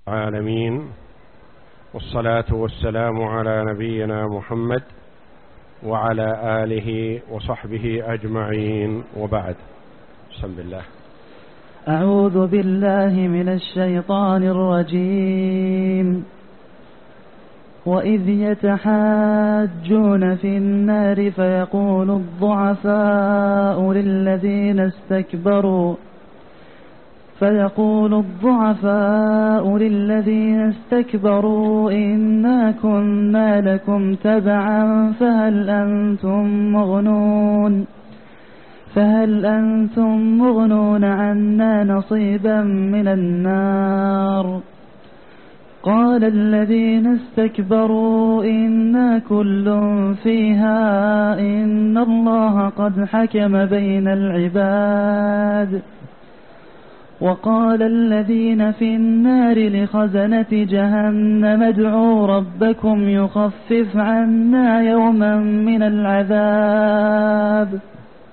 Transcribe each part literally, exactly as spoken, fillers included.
العالمين، والصلاة والسلام على نبينا محمد وعلى آله وصحبه أجمعين، وبعد. بسم الله. أعوذ بالله من الشيطان الرجيم. وإذ يتحاجون في النار فيقول الضعفاء للذين استكبروا فيقول الضعفاء للذين استكبروا إنا كنا لكم تبعا فهل أنتم مغنون فهل أنتم مغنون عنا نصيبا من النار. قال الذين استكبروا إنا كل فيها إن الله قد حكم بين العباد. وقال الذين في النار لخزنة جهنم ادعوا ربكم يخفف عنا يوما من العذاب.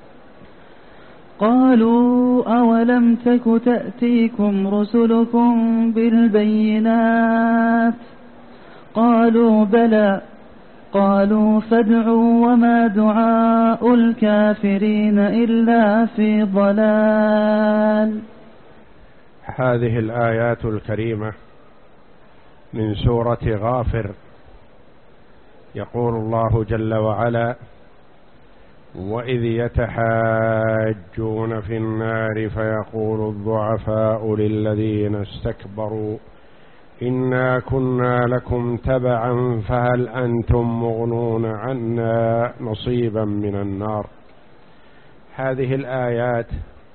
قالوا أولم تك تأتيكم رسلكم بالبينات قالوا بلى قالوا فادعوا وما دعاء الكافرين إلا في ضلال. هذه الآيات الكريمة من سورة غافر. يقول الله جل وعلا: وإذ يتحاجون في النار فيقول الضعفاء للذين استكبروا إنا كنا لكم تبعا فهل أنتم مغنون عنا نصيبا من النار. هذه الآيات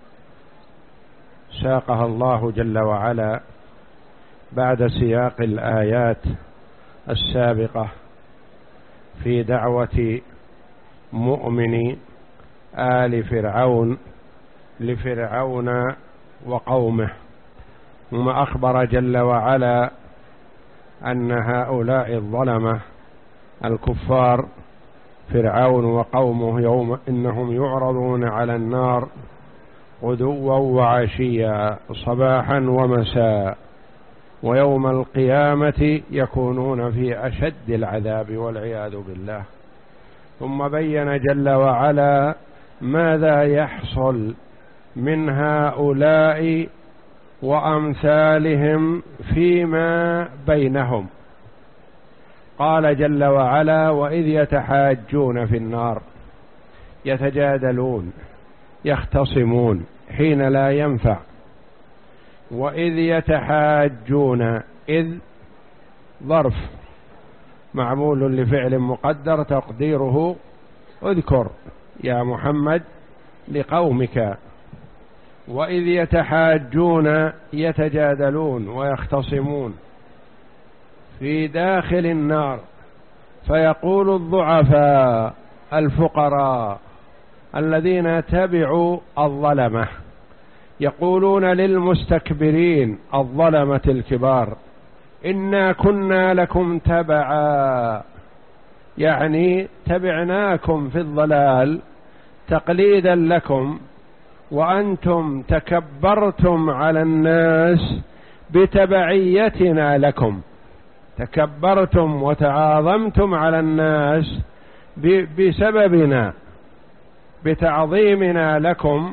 ساقها الله جل وعلا بعد سياق الآيات السابقة في دعوة مؤمن آل فرعون لفرعون وقومه، ثم أخبر جل وعلا أن هؤلاء الظلمة الكفار فرعون وقومه يوم إنهم يعرضون على النار غدوا وعشيا صباحا ومساء، ويوم القيامة يكونون في أشد العذاب والعياذ بالله. ثم بين جل وعلا ماذا يحصل من هؤلاء وأمثالهم فيما بينهم. قال جل وعلا: وإذ يتحاجون في النار، يتجادلون يختصمون حين لا ينفع. وإذ يتحاجون، إذ ظرف معمول لفعل مقدر تقديره اذكر يا محمد لقومك. وإذ يتحاجون يتجادلون ويختصمون في داخل النار، فيقول الضعفاء الفقراء الذين تبعوا الظلمة يقولون للمستكبرين الظلمة الكبار: إنا كنا لكم تبعا، يعني تبعناكم في الضلال تقليدا لكم، وأنتم تكبرتم على الناس بتبعيتنا لكم، تكبرتم وتعاظمتم على الناس بسببنا بتعظيمنا لكم،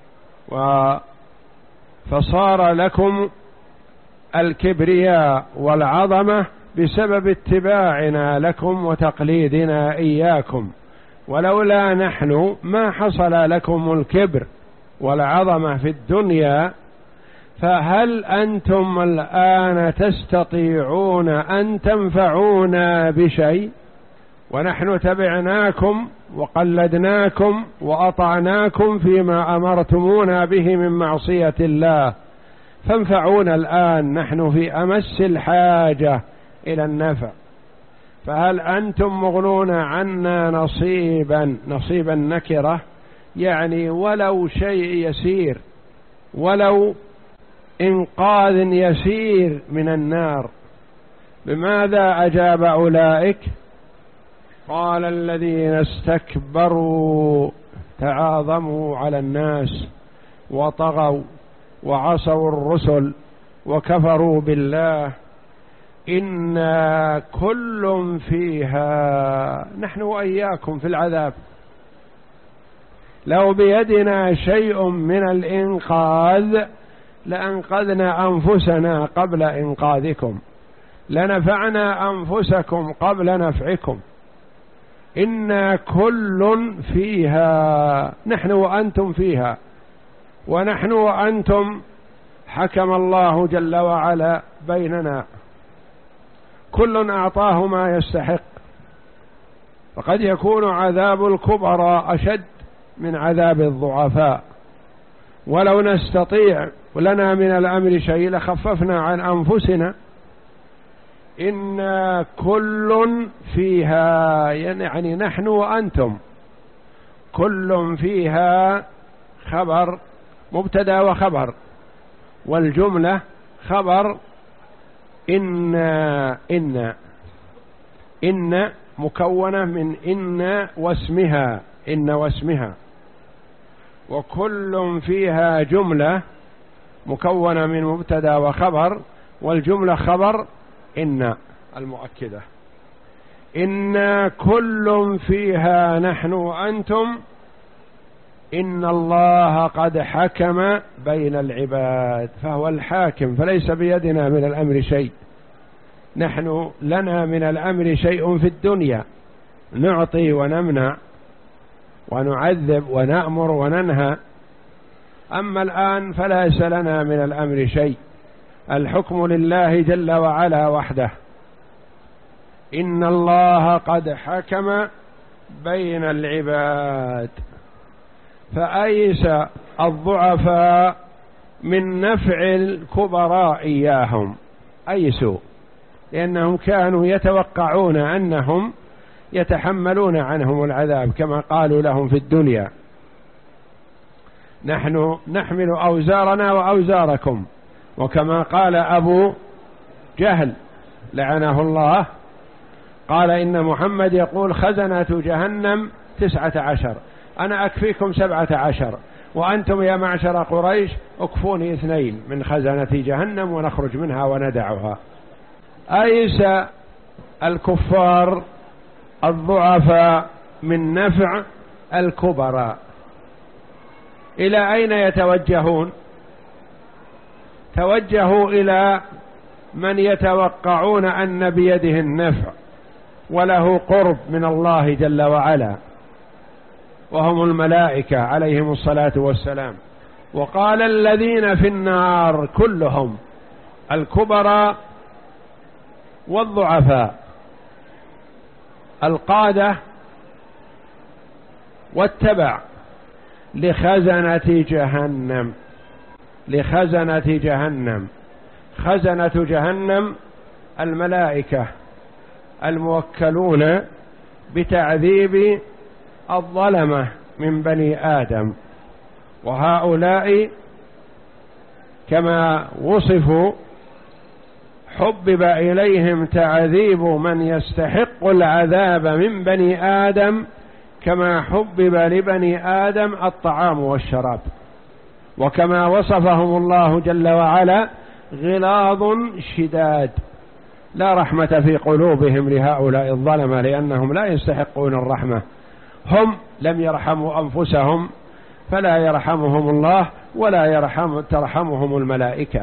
فصار لكم الكبرياء والعظمة بسبب اتباعنا لكم وتقليدنا إياكم، ولولا نحن ما حصل لكم الكبر والعظمة في الدنيا. فهل أنتم الآن تستطيعون أن تنفعونا بشيء؟ ونحن تبعناكم وقلدناكم وأطعناكم فيما أمرتمونا به من معصية الله، فانفعونا الآن، نحن في أمس الحاجة إلى النفع. فهل أنتم مغنون عنا نصيبا، نصيبا نكرة يعني ولو شيء يسير، ولو إنقاذ يسير من النار. بماذا أجاب أولئك؟ قال الذين استكبروا تعاظموا على الناس وطغوا وعصوا الرسل وكفروا بالله إنا كل فيها، نحن وإياكم في العذاب. لو بيدنا شيء من الإنقاذ لأنقذنا أنفسنا قبل إنقاذكم، لنفعنا أنفسكم قبل نفعكم. إنا كل فيها، نحن وأنتم فيها، ونحن وأنتم حكم الله جل وعلا بيننا، كل أعطاه ما يستحق. فقد يكون عذاب الكبراء أشد من عذاب الضعفاء، ولو نستطيع ولنا من الأمر شيء لخففنا عن أنفسنا. إنا كل فيها، يعني نحن وأنتم، كل فيها خبر مبتدأ وخبر، والجملة خبر إن إن إن مكونة من إن واسمها، إن واسمها، وكل فيها جملة مكونة من مبتدأ وخبر، والجملة خبر إن المؤكدة. إن كل فيها نحن وأنتم إن الله قد حكم بين العباد، فهو الحاكم، فليس بيدنا من الأمر شيء. نحن لنا من الأمر شيء في الدنيا، نعطي ونمنع ونعذب ونأمر وننهى، أما الآن فليس لنا من الأمر شيء، الحكم لله جل وعلا وحده. إن الله قد حكم بين العباد. فأيس الضعفاء من نفع الكبراء إياهم، أيسوا، لأنهم كانوا يتوقعون أنهم يتحملون عنهم العذاب كما قالوا لهم في الدنيا: نحن نحمل أوزارنا وأوزاركم. وكما قال أبو جهل لعنه الله، قال إن محمد يقول خزنة جهنم تسعة عشر، أنا أكفيكم سبعة عشر، وأنتم يا معشر قريش أكفوني اثنين من خزنة جهنم ونخرج منها وندعها. أيس الكفار الضعفاء من نفع الكبراء. إلى أين يتوجهون؟ توجهوا إلى من يتوقعون أن بيده النفع وله قرب من الله جل وعلا، وهم الملائكة عليهم الصلاة والسلام. وقال الذين في النار كلهم، الكبراء والضعفاء، القادة والتبع، لخزنة جهنم، لخزنة جهنم. خزنة جهنم الملائكة الموكلون بتعذيب الظلمة من بني آدم، وهؤلاء كما وصفوا حبب إليهم تعذيب من يستحق العذاب من بني آدم كما حبب لبني آدم الطعام والشراب. وكما وصفهم الله جل وعلا غلاظ شداد، لا رحمة في قلوبهم لهؤلاء الظلمة، لأنهم لا يستحقون الرحمة، هم لم يرحموا أنفسهم فلا يرحمهم الله ولا يرحم ترحمهم الملائكة.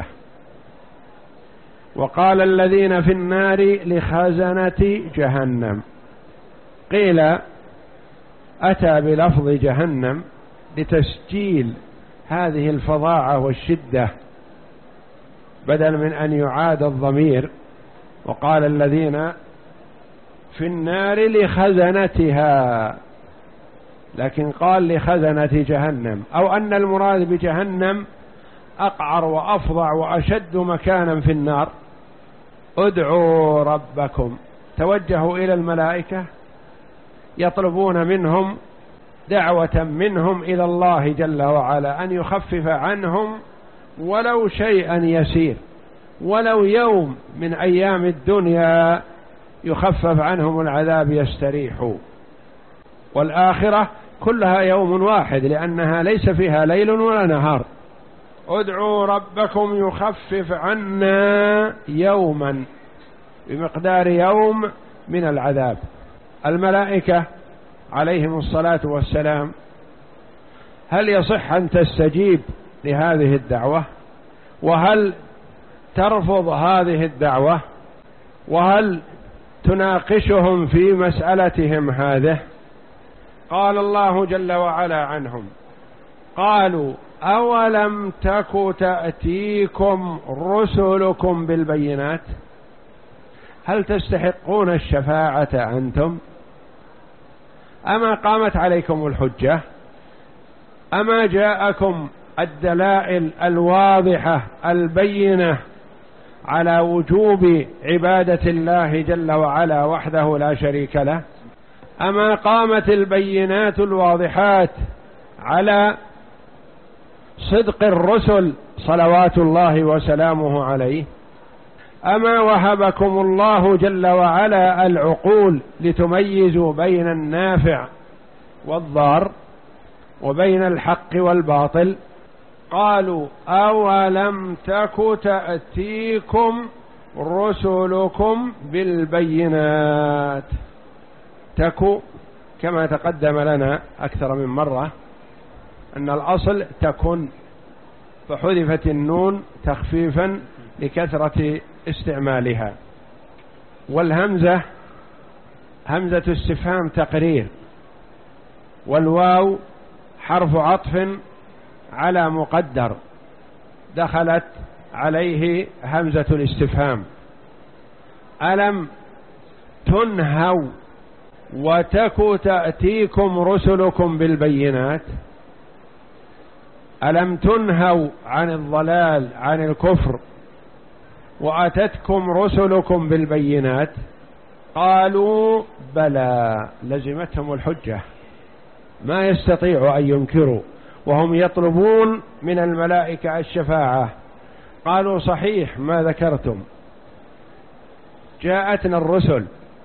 وقال الذين في النار لخزنة جهنم، قيل أتى بلفظ جهنم لتسجيل هذه الفظاعة والشدة بدل من أن يعاد الضمير، وقال الذين في النار لخزنتها، لكن قال لخزنة جهنم، أو أن المراد بجهنم أقعر وأفظع وأشد مكانا في النار. ادعوا ربكم، توجهوا إلى الملائكة يطلبون منهم دعوة منهم إلى الله جل وعلا أن يخفف عنهم ولو شيئا يسير، ولو يوم من أيام الدنيا يخفف عنهم العذاب يستريحوا. والآخرة كلها يوم واحد، لأنها ليس فيها ليل ولا نهار، ادعوا ربكم يخفف عنا يوما بمقدار يوم من العذاب. الملائكة عليهم الصلاة والسلام هل يصح أن تستجيب لهذه الدعوة؟ وهل ترفض هذه الدعوة؟ وهل تناقشهم في مسألتهم هذه؟ قال الله جل وعلا عنهم: قالوا أولم تك تأتيكم رسلكم بالبينات؟ هل تستحقون الشفاعة أنتم؟ أما قامت عليكم الحجة؟ أما جاءكم الدلائل الواضحة البينة على وجوب عبادة الله جل وعلا وحده لا شريك له؟ أما قامت البينات الواضحات على صدق الرسل صلوات الله وسلامه عليه؟ أما وهبكم الله جل وعلا العقول لتميزوا بين النافع والضار وبين الحق والباطل؟ قالوا أولم تك تأتيكم رسلكم بالبينات. تك كما تقدم لنا أكثر من مرة أن الأصل تكن، فحذفت النون تخفيفا لكثرة استعمالها، والهمزة همزة استفهام تقرير، والواو حرف عطف على مقدر دخلت عليه همزة الاستفهام. ألم تنهوا وتك تأتيكم رسلكم بالبينات؟ ألم تنهوا عن الضلال عن الكفر وأتتكم رسلكم بالبينات؟ قالوا بلى، لزمتهم الحجة، ما يستطيع أن ينكروا، وهم يطلبون من الملائكة الشفاعة. قالوا صحيح ما ذكرتم، جاءتنا الرسل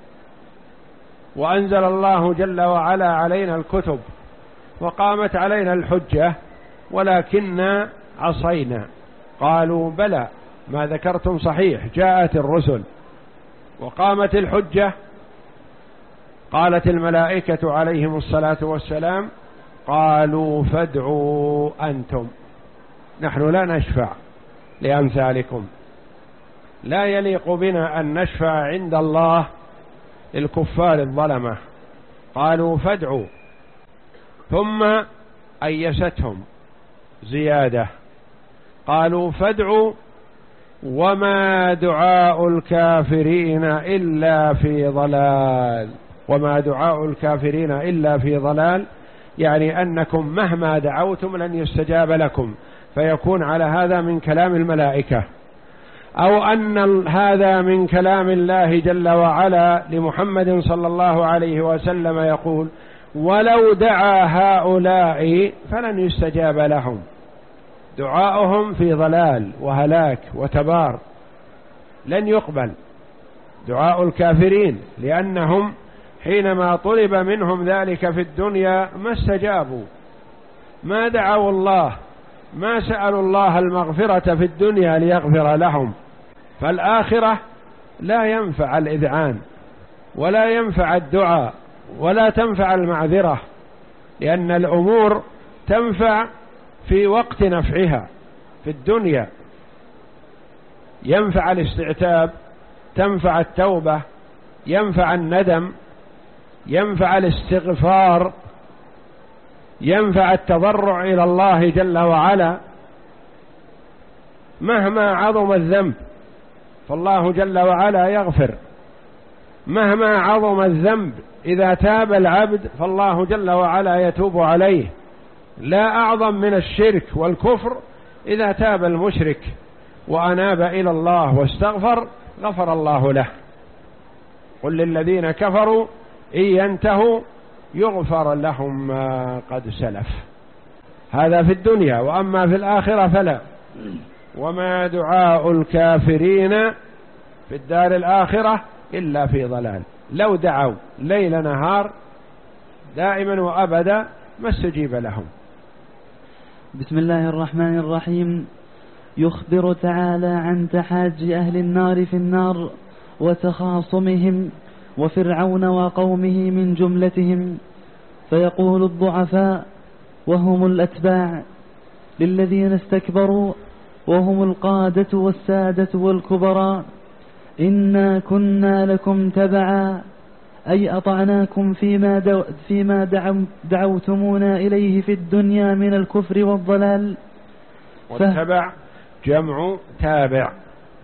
وأنزل الله جل وعلا علينا الكتب وقامت علينا الحجة ولكننا عصينا. قالوا بلى ما ذكرتم صحيح، جاءت الرسل وقامت الحجة. قالت الملائكة عليهم الصلاة والسلام: قالوا فادعوا أنتم، نحن لا نشفع لأمثالكم، لا يليق بنا أن نشفع عند الله للكفار الظلمة. قالوا فادعوا، ثم أيستهم زيادة، قالوا فادعوا وما دعاء الكافرين إلا في ضلال. وما دعاء الكافرين إلا في ضلال، يعني أنكم مهما دعوتم لن يستجاب لكم، فيكون على هذا من كلام الملائكة، أو أن هذا من كلام الله جل وعلا لمحمد صلى الله عليه وسلم يقول: ولو دعا هؤلاء فلن يستجاب لهم. دعاؤهم في ضلال وهلاك وتبار، لن يقبل دعاء الكافرين، لأنهم حينما طلب منهم ذلك في الدنيا ما استجابوا، ما دعوا الله، ما سألوا الله المغفرة في الدنيا ليغفر لهم. فالآخرة لا ينفع الإذعان ولا ينفع الدعاء ولا تنفع المعذرة، لأن الأمور تنفع في وقت نفعها. في الدنيا ينفع الاستعتاب، تنفع التوبة، ينفع الندم، ينفع الاستغفار، ينفع التضرع إلى الله جل وعلا. مهما عظم الذنب فالله جل وعلا يغفر، مهما عظم الذنب إذا تاب العبد فالله جل وعلا يتوب عليه. لا أعظم من الشرك والكفر إذا تاب المشرك وأناب إلى الله واستغفر غفر الله له. قل للذين كفروا إن ينتهوا يغفر لهم ما قد سلف. هذا في الدنيا، وأما في الآخرة فلا. وما دعاء الكافرين في الدار الآخرة إلا في ضلال. لو دعوا ليل نهار دائما وأبدا ما استجيب لهم. بسم الله الرحمن الرحيم. يخبر تعالى عن تحاج أهل النار في النار وتخاصمهم وفرعون وقومه من جملتهم، فيقول الضعفاء وهم الأتباع للذين استكبروا وهم القادة والسادة والكبراء: إنا كنا لكم تبعا، أي أطعناكم فيما, دو فيما دعو دعوتمونا إليه في الدنيا من الكفر والضلال. والتبع جمع تابع،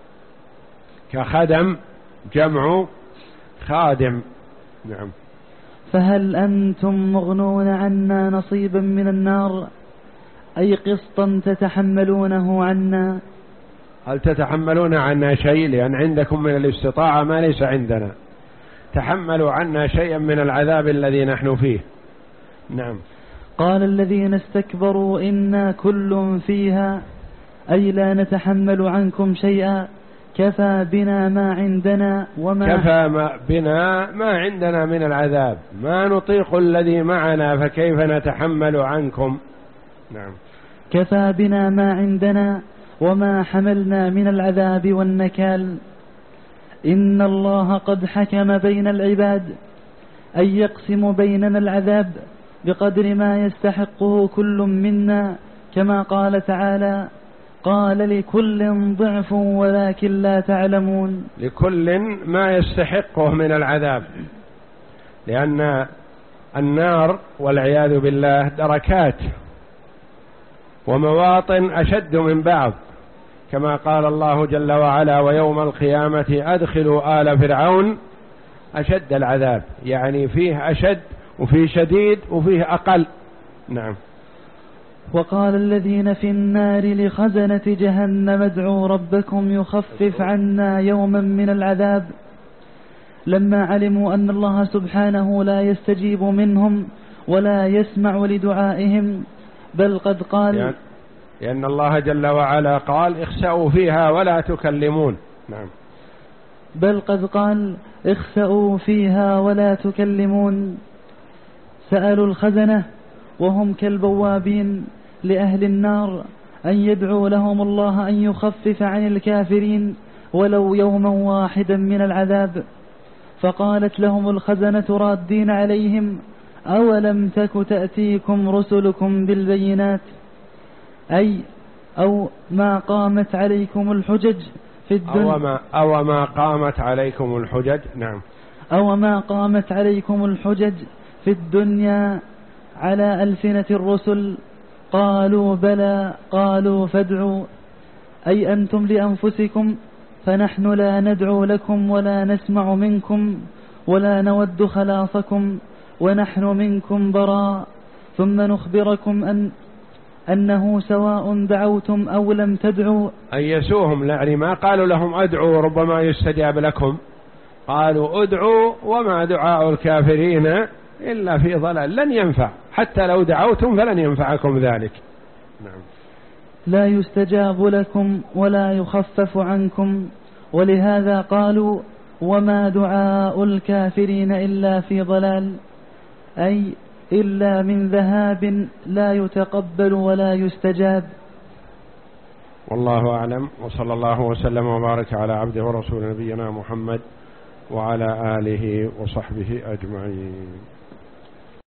كخدم جمع خادم. نعم. فهل أنتم مغنون عنا نصيبا من النار، أي قسطا تتحملونه عنا؟ هل تتحملون عنا شيء؟ لأن عندكم من الاستطاعة ما ليس عندنا، تحملوا عنا شيئا من العذاب الذي نحن فيه. نعم. قال الذين استكبروا إنا كل فيها، أي لا نتحمل عنكم شيئا، كفى بنا ما عندنا وما كفى ما بنا ما عندنا من العذاب، ما نطيق الذي معنا فكيف نتحمل عنكم. نعم. كفى بنا ما عندنا وما حملنا من العذاب والنكال. إن الله قد حكم بين العباد، أي يقسم بيننا العذاب بقدر ما يستحقه كل منا، كما قال تعالى: قال لكل ضعف ولكن لا تعلمون. لكل ما يستحقه من العذاب، لأن النار والعياذ بالله دركات ومواطن أشد من بعض، كما قال الله جل وعلا: ويوم القيامة أدخلوا آل فرعون أشد العذاب، يعني فيه أشد وفيه شديد وفيه أقل. نعم. وقال الذين في النار لخزنة جهنم ادعوا ربكم يخفف عنا يوما من العذاب، لما علموا أن الله سبحانه لا يستجيب منهم ولا يسمع لدعائهم، بل قد قال يعني لأن الله جل وعلا قال: اخسأوا فيها ولا تكلمون. نعم. بل قد قال: اخسأوا فيها ولا تكلمون. سألوا الخزنة وهم كالبوابين لأهل النار أن يدعوا لهم الله أن يخفف عن الكافرين ولو يوما واحدا من العذاب، فقالت لهم الخزنة رادين عليهم: أولم تك تأتيكم رسلكم بالبينات، أي أو ما قامت عليكم الحجج في الدنيا أو ما, أو ما قامت عليكم الحجج. نعم. أو ما قامت عليكم الحجج في الدنيا على ألسنة الرسل، قالوا بلى، قالوا فادعوا، أي أنتم لأنفسكم، فنحن لا ندعو لكم ولا نسمع منكم ولا نود خلاصكم ونحن منكم براء، ثم نخبركم أن أنه سواء دعوتم أو لم تدعوا. أن يسوهم، يعني ما قالوا لهم أدعوا ربما يستجاب لكم، قالوا أدعوا وما دعاء الكافرين إلا في ضلال، لن ينفع، حتى لو دعوتم فلن ينفعكم ذلك. نعم. لا يستجاب لكم ولا يخفف عنكم، ولهذا قالوا: وما دعاء الكافرين إلا في ضلال، أي إلا من ذهاب لا يتقبل ولا يستجاب. والله أعلم، وصلى الله وسلم وبارك على عبده ورسول نبينا محمد وعلى آله وصحبه أجمعين.